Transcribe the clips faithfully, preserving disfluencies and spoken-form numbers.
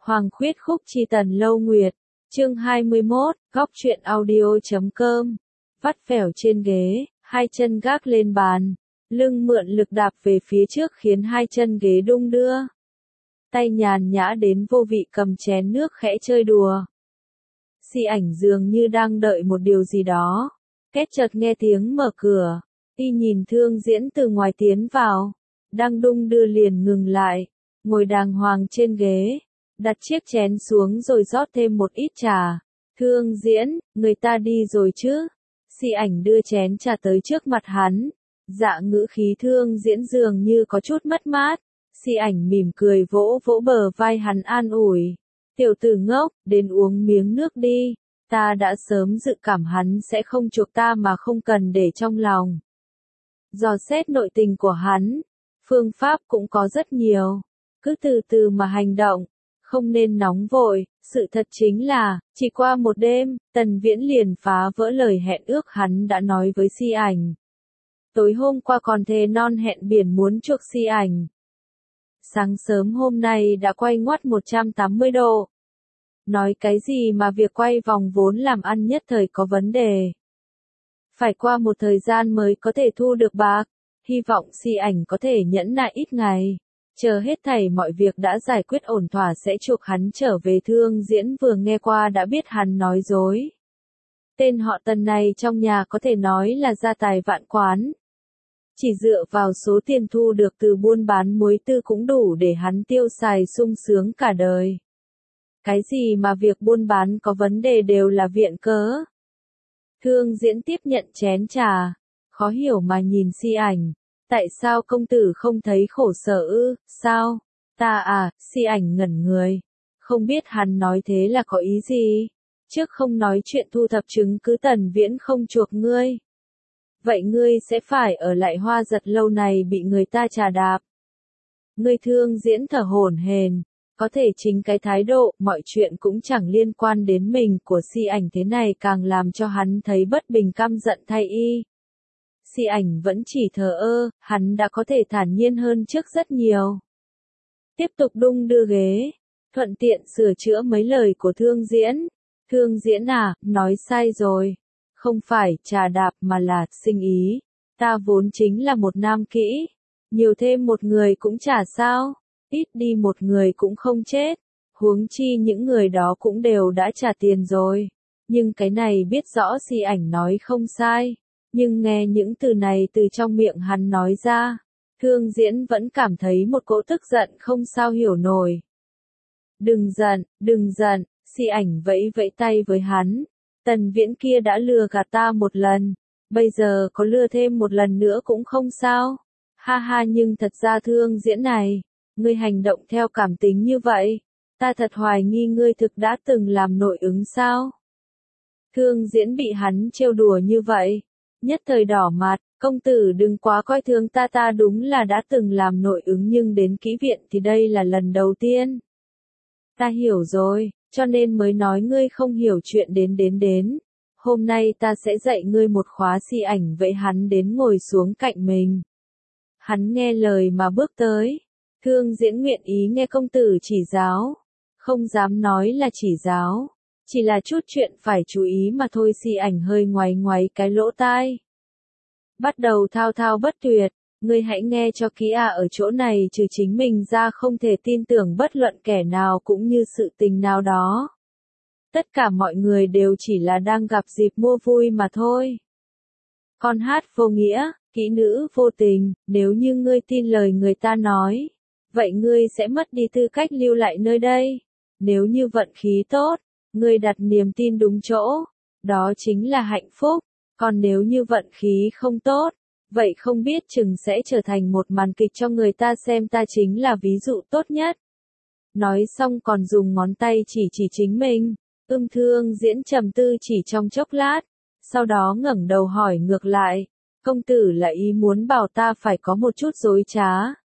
Hoàng khuyết khúc chi tần lâu nguyệt, chương hai mươi mốt, góc truyện audio chấm com, vắt vẻo trên ghế, hai chân gác lên bàn, lưng mượn lực đạp về phía trước khiến hai chân ghế đung đưa. Tay nhàn nhã đến vô vị cầm chén nước khẽ chơi đùa. Si ảnh dường như đang đợi một điều gì đó. Kết chợt nghe tiếng mở cửa, y nhìn Thương Diễn từ ngoài tiến vào, đang đung đưa liền ngừng lại, ngồi đàng hoàng trên ghế, đặt chiếc chén xuống rồi rót thêm một ít trà. Thương Diễn, người ta đi rồi chứ? Si ảnh đưa chén trà tới trước mặt hắn, dạ ngữ khí Thương Diễn dường như có chút mất mát. Si ảnh mỉm cười vỗ vỗ bờ vai hắn an ủi. Tiểu tử ngốc, đến uống miếng nước đi, ta đã sớm dự cảm hắn sẽ không chuộc ta mà không cần để trong lòng. Dò xét nội tình của hắn, phương pháp cũng có rất nhiều, cứ từ từ mà hành động, không nên nóng vội. Sự thật chính là, chỉ qua một đêm, Tần Viễn liền phá vỡ lời hẹn ước hắn đã nói với Si ảnh. Tối hôm qua còn thề non hẹn biển muốn chuộc Si ảnh. Sáng sớm hôm nay đã quay ngoắt một trăm tám mươi độ. Nói cái gì mà việc quay vòng vốn làm ăn nhất thời có vấn đề. Phải qua một thời gian mới có thể thu được bạc, hy vọng Si ảnh có thể nhẫn nại ít ngày. Chờ hết thảy mọi việc đã giải quyết ổn thỏa sẽ chuộc hắn trở về. Thương Diễn vừa nghe qua đã biết hắn nói dối. Tên họ Tần này trong nhà có thể nói là gia tài vạn quán. Chỉ dựa vào số tiền thu được từ buôn bán muối tư cũng đủ để hắn tiêu xài sung sướng cả đời. Cái gì mà việc buôn bán có vấn đề đều là viện cớ. Thương Diễn tiếp nhận chén trà, khó hiểu mà nhìn Si ảnh. Tại sao công tử không thấy khổ sở ư, sao? Ta à, Si ảnh ngẩn người. Không biết hắn nói thế là có ý gì? Trước không nói chuyện thu thập chứng cứ Tần Viễn không chuộc ngươi. Vậy ngươi sẽ phải ở lại Hoa Giật lâu này bị người ta trà đạp. Ngươi Thương Diễn thở hổn hển, có thể chính cái thái độ, mọi chuyện cũng chẳng liên quan đến mình của Si ảnh thế này càng làm cho hắn thấy bất bình căm giận thay y. Si ảnh vẫn chỉ thờ ơ, hắn đã có thể thản nhiên hơn trước rất nhiều. Tiếp tục đung đưa ghế, thuận tiện sửa chữa mấy lời của Thương Diễn. Thương Diễn à, nói sai rồi. Không phải trà đạp mà là sinh ý. Ta vốn chính là một nam kỹ. Nhiều thêm một người cũng chả sao. Ít đi một người cũng không chết. Huống chi những người đó cũng đều đã trả tiền rồi. Nhưng cái này biết rõ Si ảnh nói không sai. Nhưng nghe những từ này từ trong miệng hắn nói ra, Thương Diễn vẫn cảm thấy một cỗ tức giận không sao hiểu nổi. Đừng giận, đừng giận, Si ảnh vẫy vẫy tay với hắn. Tần Viễn kia đã lừa gạt ta một lần, bây giờ có lừa thêm một lần nữa cũng không sao. Ha ha, nhưng thật ra Thương Diễn này, ngươi hành động theo cảm tính như vậy, ta thật hoài nghi ngươi thực đã từng làm nội ứng sao? Thương Diễn bị hắn trêu đùa như vậy, nhất thời đỏ mặt. Công tử đừng quá coi thường ta, ta đúng là đã từng làm nội ứng nhưng đến kỹ viện thì đây là lần đầu tiên. Ta hiểu rồi, cho nên mới nói ngươi không hiểu chuyện đến đến đến. Hôm nay ta sẽ dạy ngươi một khóa. Si ảnh vậy hắn đến ngồi xuống cạnh mình. Hắn nghe lời mà bước tới. Thương Diễn nguyện ý nghe công tử chỉ giáo. Không dám nói là chỉ giáo. Chỉ là chút chuyện phải chú ý mà thôi. Si ảnh hơi ngoáy ngoáy cái lỗ tai. Bắt đầu thao thao bất tuyệt. Ngươi hãy nghe cho kỹ à, ở chỗ này trừ chính mình ra không thể tin tưởng bất luận kẻ nào cũng như sự tình nào đó. Tất cả mọi người đều chỉ là đang gặp dịp mua vui mà thôi. Con hát vô nghĩa, kỹ nữ vô tình, nếu như ngươi tin lời người ta nói, vậy ngươi sẽ mất đi tư cách lưu lại nơi đây. Nếu như vận khí tốt, ngươi đặt niềm tin đúng chỗ, đó chính là hạnh phúc. Còn nếu như vận khí không tốt, vậy không biết chừng sẽ trở thành một màn kịch cho người ta xem. Ta chính là ví dụ tốt nhất. Nói xong còn dùng ngón tay chỉ chỉ chính mình. Ưm Thương Diễn trầm tư chỉ trong chốc lát, sau đó ngẩng đầu hỏi ngược lại. Công tử là ý muốn bảo ta phải có một chút dối trá.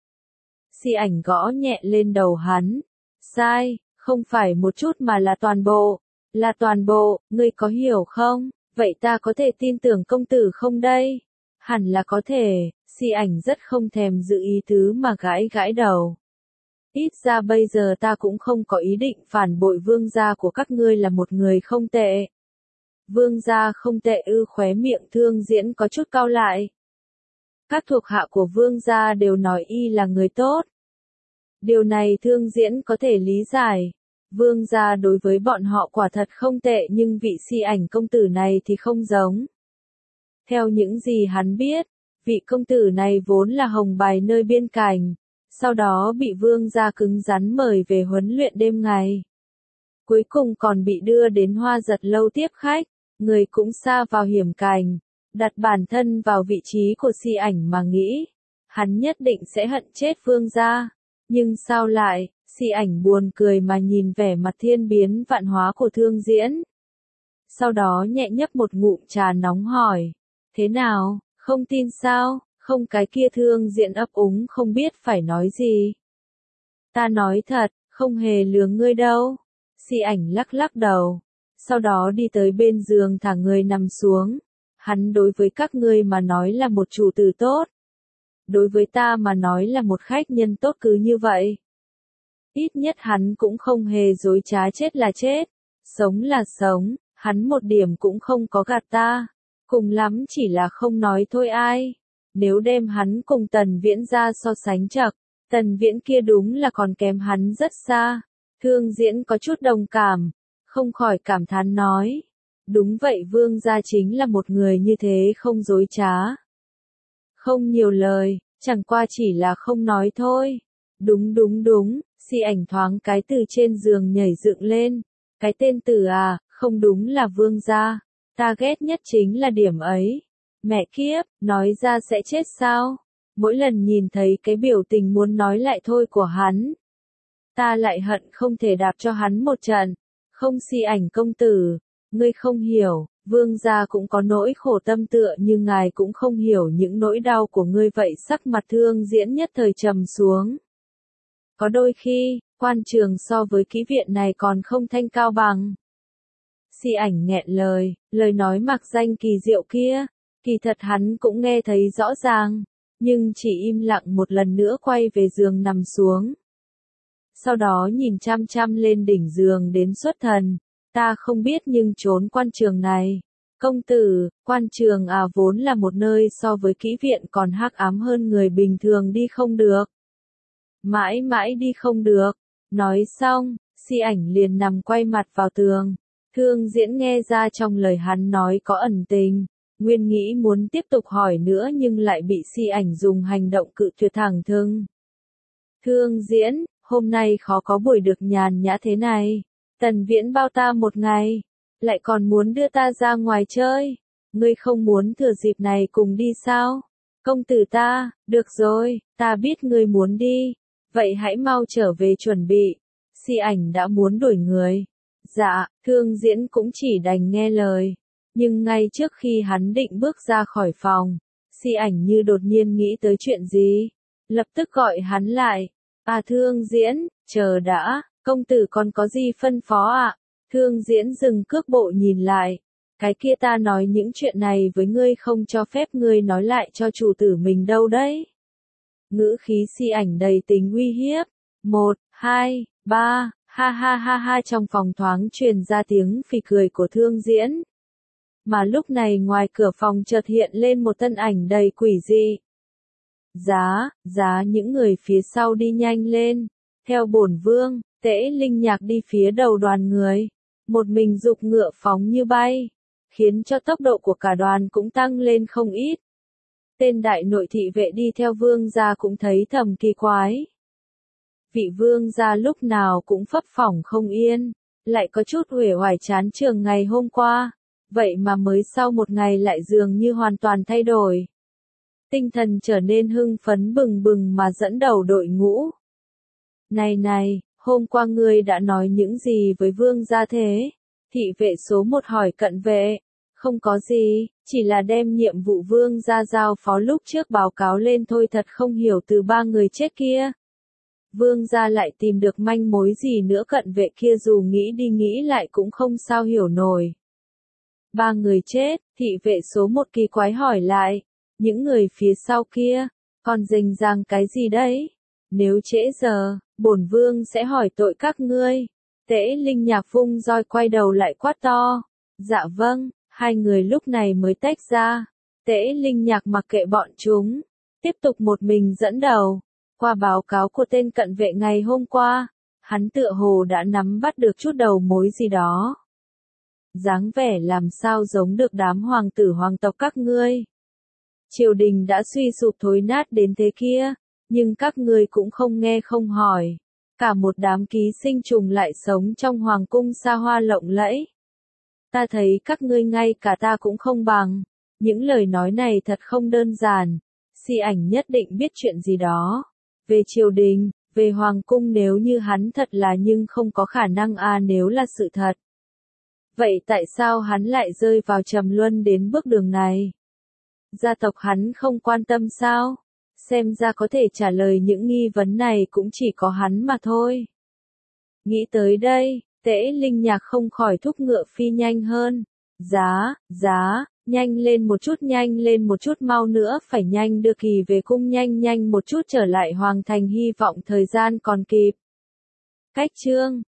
Si ảnh gõ nhẹ lên đầu hắn. Sai, không phải một chút mà là toàn bộ. Là toàn bộ, ngươi có hiểu không? Vậy ta có thể tin tưởng công tử không đây? Hẳn là có thể. Si ảnh rất không thèm giữ ý tứ mà gãi gãi đầu. Ít ra bây giờ ta cũng không có ý định phản bội vương gia của các ngươi là một người không tệ. Vương gia không tệ ư? Khóe miệng Thương Diễn có chút cau lại. Các thuộc hạ của vương gia đều nói y là người tốt. Điều này Thương Diễn có thể lý giải. Vương gia đối với bọn họ quả thật không tệ, nhưng vị Si Ảnh công tử này thì không giống. Theo những gì hắn biết, vị công tử này vốn là hồng bài nơi biên cảnh, sau đó bị vương gia cứng rắn mời về huấn luyện đêm ngày. Cuối cùng còn bị đưa đến Hoa Giật lâu tiếp khách, người cũng sa vào hiểm cảnh, đặt bản thân vào vị trí của Si Ảnh mà nghĩ, hắn nhất định sẽ hận chết vương gia. Nhưng sao lại, Si Ảnh buồn cười mà nhìn vẻ mặt thiên biến vạn hóa của Thương Diễn. Sau đó nhẹ nhấp một ngụm trà nóng hỏi, thế nào, không tin sao? Không, cái kia Thương Diễn ấp úng không biết phải nói gì. Ta nói thật, không hề lừa ngươi đâu. Si Ảnh lắc lắc đầu, sau đó đi tới bên giường thả người nằm xuống. Hắn đối với các ngươi mà nói là một chủ tử tốt. Đối với ta mà nói là một khách nhân tốt cứ như vậy. Ít nhất hắn cũng không hề dối trá, chết là chết, sống là sống, hắn một điểm cũng không có gạt ta. Cùng lắm chỉ là không nói thôi ai. Nếu đem hắn cùng Tần Viễn ra so sánh chật, Tần Viễn kia đúng là còn kém hắn rất xa. Thương Diễn có chút đồng cảm, không khỏi cảm thán nói. Đúng vậy, vương gia chính là một người như thế, không dối trá. Không nhiều lời, chẳng qua chỉ là không nói thôi. Đúng đúng đúng, Si Ảnh thoáng cái từ trên giường nhảy dựng lên. Cái tên Tử à, không đúng là vương gia. Ta ghét nhất chính là điểm ấy. Mẹ kiếp, nói ra sẽ chết sao? Mỗi lần nhìn thấy cái biểu tình muốn nói lại thôi của hắn, ta lại hận không thể đạp cho hắn một trận. Không, Si Ảnh công tử, ngươi không hiểu, vương gia cũng có nỗi khổ tâm tựa như ngài cũng không hiểu những nỗi đau của ngươi vậy. Sắc mặt Thương Diễn nhất thời trầm xuống. Có đôi khi, quan trường so với kỹ viện này còn không thanh cao bằng. Si Ảnh nghẹn lời, lời nói mặc danh kỳ diệu kia, kỳ thật hắn cũng nghe thấy rõ ràng, nhưng chỉ im lặng một lần nữa quay về giường nằm xuống. Sau đó nhìn chăm chăm lên đỉnh giường đến xuất thần, ta không biết nhưng trốn quan trường này. Công tử, quan trường à, vốn là một nơi so với kỹ viện còn hắc ám hơn, người bình thường đi không được. Mãi mãi đi không được. Nói xong, Si Ảnh liền nằm quay mặt vào tường. Thương Diễn nghe ra trong lời hắn nói có ẩn tình, nguyên nghĩ muốn tiếp tục hỏi nữa nhưng lại bị Si Ảnh dùng hành động cự tuyệt thẳng thừng. Thương Diễn, hôm nay khó có buổi được nhàn nhã thế này. Tần Viễn bao ta một ngày, lại còn muốn đưa ta ra ngoài chơi. Ngươi không muốn thừa dịp này cùng đi sao? Công tử ta, được rồi, ta biết ngươi muốn đi. Vậy hãy mau trở về chuẩn bị. Si Ảnh đã muốn đuổi người. Dạ, Thương Diễn cũng chỉ đành nghe lời. Nhưng ngay trước khi hắn định bước ra khỏi phòng, Si Ảnh như đột nhiên nghĩ tới chuyện gì. Lập tức gọi hắn lại. À Thương Diễn, chờ đã, công tử còn có gì phân phó ạ? À? Thương Diễn dừng cước bộ nhìn lại. Cái kia ta nói những chuyện này với ngươi không cho phép ngươi nói lại cho chủ tử mình đâu đấy. Ngữ khí Si Ảnh đầy tính uy hiếp. Một, hai, ba, ha ha ha ha, trong phòng thoáng truyền ra tiếng phì cười của Thương Diễn. Mà lúc này ngoài cửa phòng chợt hiện lên một thân ảnh đầy quỷ dị. Giá, giá những người phía sau đi nhanh lên. Theo bổn vương, Tễ Linh Nhạc đi phía đầu đoàn người. Một mình giục ngựa phóng như bay, khiến cho tốc độ của cả đoàn cũng tăng lên không ít. Tên đại nội thị vệ đi theo vương gia cũng thấy thầm kỳ quái. Vị vương gia lúc nào cũng phấp phỏng không yên, lại có chút uể oải chán trường ngày hôm qua, vậy mà mới sau một ngày lại dường như hoàn toàn thay đổi. Tinh thần trở nên hưng phấn bừng bừng mà dẫn đầu đội ngũ. Này này, hôm qua ngươi đã nói những gì với vương gia thế? Thị vệ số một hỏi cận vệ. Không có gì, chỉ là đem nhiệm vụ vương gia giao phó lúc trước báo cáo lên thôi, thật không hiểu từ ba người chết kia. Vương gia lại tìm được manh mối gì nữa? Cận vệ kia dù nghĩ đi nghĩ lại cũng không sao hiểu nổi. Ba người chết, thị vệ số một kỳ quái hỏi lại. Những người phía sau kia, còn rình rang cái gì đấy? Nếu trễ giờ, bổn vương sẽ hỏi tội các ngươi. Tễ Linh Nhạc vung roi quay đầu lại quát to. Dạ vâng, hai người lúc này mới tách ra. Tễ Linh Nhạc mặc kệ bọn chúng, tiếp tục một mình dẫn đầu. Qua báo cáo của tên cận vệ ngày hôm qua, hắn tựa hồ đã nắm bắt được chút đầu mối gì đó. Dáng vẻ làm sao giống được đám hoàng tử hoàng tộc các ngươi. Triều đình đã suy sụp thối nát đến thế kia, nhưng các ngươi cũng không nghe không hỏi. Cả một đám ký sinh trùng lại sống trong hoàng cung xa hoa lộng lẫy. Ta thấy các ngươi ngay cả ta cũng không bằng. Những lời nói này thật không đơn giản. Si Ảnh nhất định biết chuyện gì đó. Về triều đình, về hoàng cung nếu như hắn thật là nhưng không có khả năng à nếu là sự thật. Vậy tại sao hắn lại rơi vào trầm luân đến bước đường này? Gia tộc hắn không quan tâm sao? Xem ra có thể trả lời những nghi vấn này cũng chỉ có hắn mà thôi. Nghĩ tới đây, Tễ Linh Nhạc không khỏi thúc ngựa phi nhanh hơn. Giá, giá, nhanh lên một chút nhanh lên một chút mau nữa phải nhanh đưa kỳ về cung nhanh nhanh một chút trở lại hoàng thành hy vọng thời gian còn kịp. Cách chương